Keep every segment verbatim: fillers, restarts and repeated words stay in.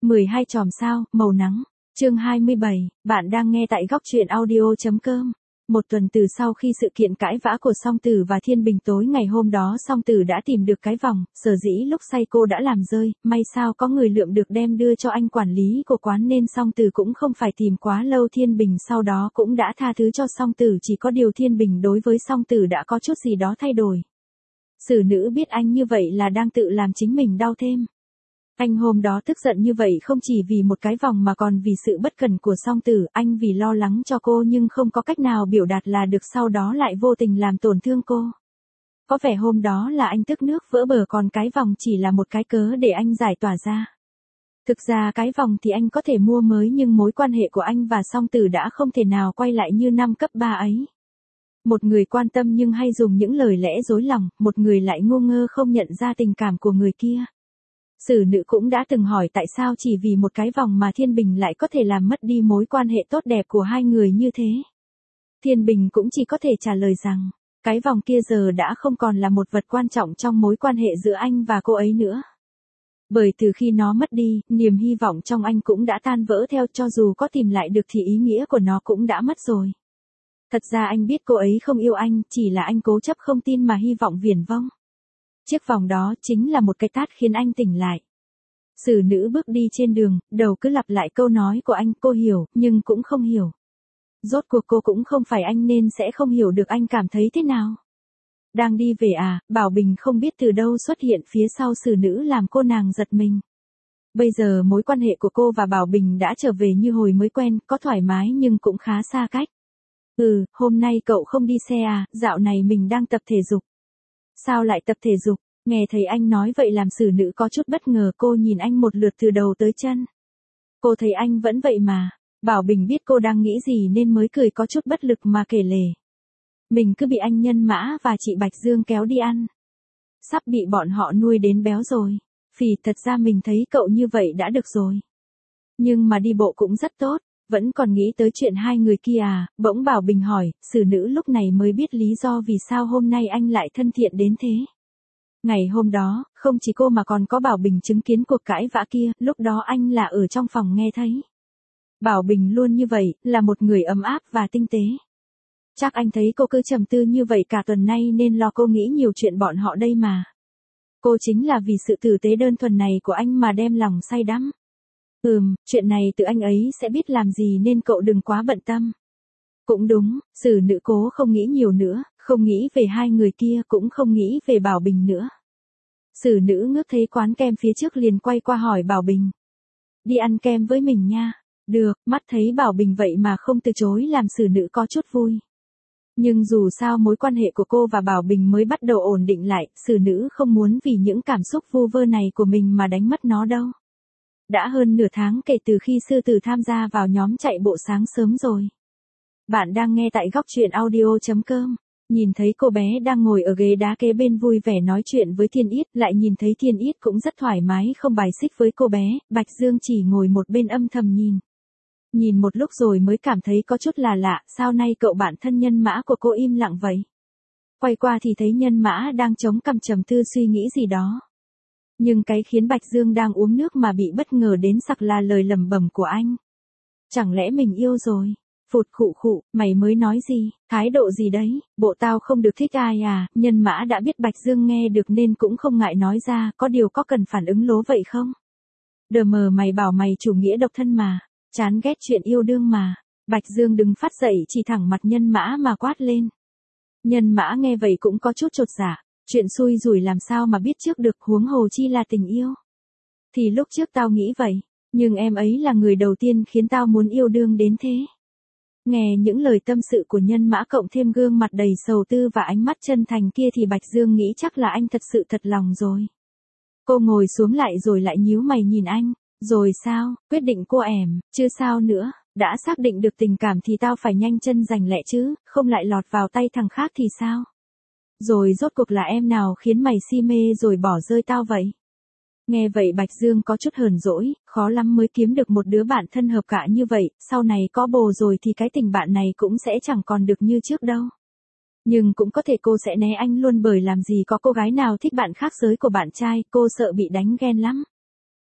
mười hai chòm sao, màu nắng. Chương hai mươi bảy, bạn đang nghe tại góc truyện audio.com. Một tuần từ sau khi sự kiện cãi vã của Song Tử và Thiên Bình, tối ngày hôm đó Song Tử đã tìm được cái vòng, sở dĩ lúc say cô đã làm rơi, may sao có người lượm được đem đưa cho anh quản lý của quán nên Song Tử cũng không phải tìm quá lâu. Thiên Bình sau đó cũng đã tha thứ cho Song Tử, chỉ có điều Thiên Bình đối với Song Tử đã có chút gì đó thay đổi. Xử nữ biết anh như vậy là đang tự làm chính mình đau thêm. Anh hôm đó tức giận như vậy không chỉ vì một cái vòng mà còn vì sự bất cẩn của Song Tử, anh vì lo lắng cho cô nhưng không có cách nào biểu đạt là được, sau đó lại vô tình làm tổn thương cô. Có vẻ hôm đó là anh tức nước vỡ bờ, còn cái vòng chỉ là một cái cớ để anh giải tỏa ra. Thực ra cái vòng thì anh có thể mua mới nhưng mối quan hệ của anh và Song Tử đã không thể nào quay lại như năm cấp ba ấy. Một người quan tâm nhưng hay dùng những lời lẽ dối lòng, một người lại ngu ngơ không nhận ra tình cảm của người kia. Xử nữ cũng đã từng hỏi tại sao chỉ vì một cái vòng mà Thiên Bình lại có thể làm mất đi mối quan hệ tốt đẹp của hai người như thế. Thiên Bình cũng chỉ có thể trả lời rằng, cái vòng kia giờ đã không còn là một vật quan trọng trong mối quan hệ giữa anh và cô ấy nữa. Bởi từ khi nó mất đi, niềm hy vọng trong anh cũng đã tan vỡ theo, cho dù có tìm lại được thì ý nghĩa của nó cũng đã mất rồi. Thật ra anh biết cô ấy không yêu anh, chỉ là anh cố chấp không tin mà hy vọng viển vông. Chiếc vòng đó chính là một cái tát khiến anh tỉnh lại. Xử nữ bước đi trên đường, đầu cứ lặp lại câu nói của anh, cô hiểu, nhưng cũng không hiểu. Rốt cuộc cô cũng không phải anh nên sẽ không hiểu được anh cảm thấy thế nào. Đang đi về à, Bảo Bình không biết từ đâu xuất hiện phía sau xử nữ làm cô nàng giật mình. Bây giờ mối quan hệ của cô và Bảo Bình đã trở về như hồi mới quen, có thoải mái nhưng cũng khá xa cách. Ừ, hôm nay cậu không đi xe à, dạo này mình đang tập thể dục. Sao lại tập thể dục? Nghe thấy anh nói vậy làm xử nữ có chút bất ngờ, cô nhìn anh một lượt từ đầu tới chân. Cô thấy anh vẫn vậy mà. Bảo Bình biết cô đang nghĩ gì nên mới cười có chút bất lực mà kể lể. Mình cứ bị anh Nhân Mã và chị Bạch Dương kéo đi ăn. Sắp bị bọn họ nuôi đến béo rồi. Phì, thật ra mình thấy cậu như vậy đã được rồi. Nhưng mà đi bộ cũng rất tốt. Vẫn còn nghĩ tới chuyện hai người kia à, bỗng Bảo Bình hỏi, xử nữ lúc này mới biết lý do vì sao hôm nay anh lại thân thiện đến thế. Ngày hôm đó, không chỉ cô mà còn có Bảo Bình chứng kiến cuộc cãi vã kia, lúc đó anh là ở trong phòng nghe thấy. Bảo Bình luôn như vậy, là một người ấm áp và tinh tế. Chắc anh thấy cô cứ trầm tư như vậy cả tuần nay nên lo cô nghĩ nhiều chuyện bọn họ đây mà. Cô chính là vì sự tử tế đơn thuần này của anh mà đem lòng say đắm. Ừm, chuyện này tự anh ấy sẽ biết làm gì nên cậu đừng quá bận tâm. Cũng đúng, xử nữ cố không nghĩ nhiều nữa, không nghĩ về hai người kia cũng không nghĩ về Bảo Bình nữa. Xử nữ ngước thấy quán kem phía trước liền quay qua hỏi Bảo Bình. Đi ăn kem với mình nha. Được, mắt thấy Bảo Bình vậy mà không từ chối làm xử nữ có chút vui. Nhưng dù sao mối quan hệ của cô và Bảo Bình mới bắt đầu ổn định lại, xử nữ không muốn vì những cảm xúc vu vơ này của mình mà đánh mất nó đâu. Đã hơn nửa tháng kể từ khi Sư Tử tham gia vào nhóm chạy bộ sáng sớm rồi. Bạn đang nghe tại góc truyện audio.com. Nhìn thấy cô bé đang ngồi ở ghế đá kế bên vui vẻ nói chuyện với Thiên Yết, lại nhìn thấy Thiên Yết cũng rất thoải mái không bài xích với cô bé, Bạch Dương chỉ ngồi một bên âm thầm nhìn. Nhìn một lúc rồi mới cảm thấy có chút là lạ, sao nay cậu bạn thân Nhân Mã của cô im lặng vậy? Quay qua thì thấy Nhân Mã đang chống cằm trầm tư suy nghĩ gì đó. Nhưng cái khiến Bạch Dương đang uống nước mà bị bất ngờ đến sặc là lời lẩm bẩm của anh. Chẳng lẽ mình yêu rồi? Phụt khụ khụ, mày mới nói gì, thái độ gì đấy, bộ tao không được thích ai à? Nhân Mã đã biết Bạch Dương nghe được nên cũng không ngại nói ra, có điều có cần phản ứng lố vậy không? Đờ mờ, mày bảo mày chủ nghĩa độc thân mà, chán ghét chuyện yêu đương mà. Bạch Dương đứng phát dậy chỉ thẳng mặt Nhân Mã mà quát lên. Nhân Mã nghe vậy cũng có chút chột dạ. Chuyện xui rủi làm sao mà biết trước được, huống hồ chi là tình yêu. Thì lúc trước tao nghĩ vậy, nhưng em ấy là người đầu tiên khiến tao muốn yêu đương đến thế. Nghe những lời tâm sự của Nhân Mã cộng thêm gương mặt đầy sầu tư và ánh mắt chân thành kia thì Bạch Dương nghĩ chắc là anh thật sự thật lòng rồi. Cô ngồi xuống lại rồi lại nhíu mày nhìn anh. Rồi sao, quyết định cô ẻm, chứ sao nữa, đã xác định được tình cảm thì tao phải nhanh chân giành lẹ chứ, không lại lọt vào tay thằng khác thì sao? Rồi rốt cuộc là em nào khiến mày si mê rồi bỏ rơi tao vậy? Nghe vậy Bạch Dương có chút hờn dỗi, khó lắm mới kiếm được một đứa bạn thân hợp cả như vậy, sau này có bồ rồi thì cái tình bạn này cũng sẽ chẳng còn được như trước đâu. Nhưng cũng có thể cô sẽ né anh luôn bởi làm gì có cô gái nào thích bạn khác giới của bạn trai, cô sợ bị đánh ghen lắm.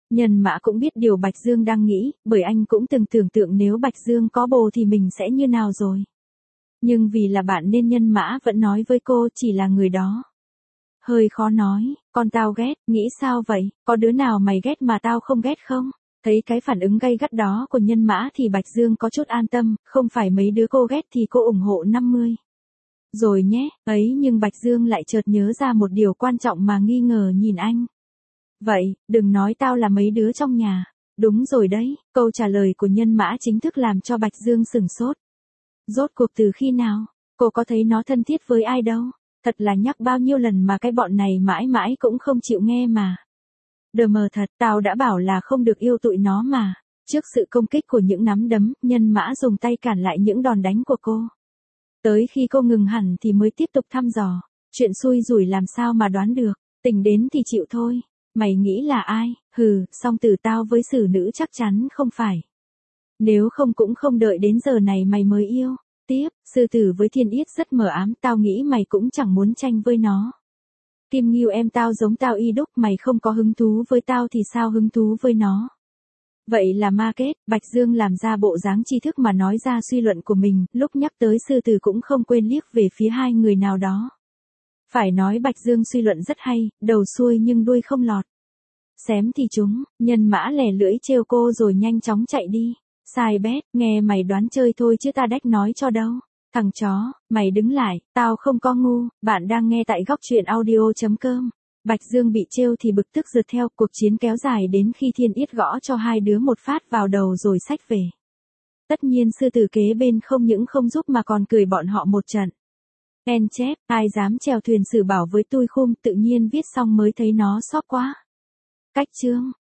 Nhân Mã cũng biết điều Bạch Dương đang nghĩ, bởi anh cũng từng tưởng tượng nếu Bạch Dương có bồ thì mình sẽ như nào rồi. Nhưng vì là bạn nên Nhân Mã vẫn nói với cô chỉ là người đó. Hơi khó nói, con tao ghét, nghĩ sao vậy, có đứa nào mày ghét mà tao không ghét không? Thấy cái phản ứng gay gắt đó của Nhân Mã thì Bạch Dương có chút an tâm, không phải mấy đứa cô ghét thì cô ủng hộ năm mươi. Rồi nhé, ấy nhưng Bạch Dương lại chợt nhớ ra một điều quan trọng mà nghi ngờ nhìn anh. Vậy, đừng nói tao là mấy đứa trong nhà. Đúng rồi đấy, câu trả lời của Nhân Mã chính thức làm cho Bạch Dương sửng sốt. Rốt cuộc từ khi nào, cô có thấy nó thân thiết với ai đâu, thật là nhắc bao nhiêu lần mà cái bọn này mãi mãi cũng không chịu nghe mà. Đờ mờ thật, tao đã bảo là không được yêu tụi nó mà. Trước sự công kích của những nắm đấm, Nhân Mã dùng tay cản lại những đòn đánh của cô. Tới khi cô ngừng hẳn thì mới tiếp tục thăm dò. Chuyện xui rủi làm sao mà đoán được, tình đến thì chịu thôi. Mày nghĩ là ai? Hừ, song từ tao với xử nữ chắc chắn không phải. Nếu không cũng không đợi đến giờ này mày mới yêu. Tiếp, sư tử với Thiên Yết rất mờ ám, tao nghĩ mày cũng chẳng muốn tranh với nó. Kim Ngưu em tao giống tao y đúc, mày không có hứng thú với tao thì sao hứng thú với nó. Vậy là ma kết, Bạch Dương làm ra bộ dáng tri thức mà nói ra suy luận của mình, lúc nhắc tới sư tử cũng không quên liếc về phía hai người nào đó. Phải nói Bạch Dương suy luận rất hay, đầu xuôi nhưng đuôi không lọt. Xém thì chúng, Nhân Mã lẻ lưỡi trêu cô rồi nhanh chóng chạy đi. Sai bét, nghe mày đoán chơi thôi chứ ta đách nói cho đâu. Thằng chó, mày đứng lại, tao không có ngu. Bạn đang nghe tại góc truyện audio chấm com. Bạch Dương bị trêu thì bực tức rượt theo, cuộc chiến kéo dài đến khi Thiên Yết gõ cho hai đứa một phát vào đầu rồi xách về. Tất nhiên sư tử kế bên không những không giúp mà còn cười bọn họ một trận. En chép, ai dám chèo thuyền sử bảo với tui khum, tự nhiên viết xong mới thấy nó sót quá. Cách chương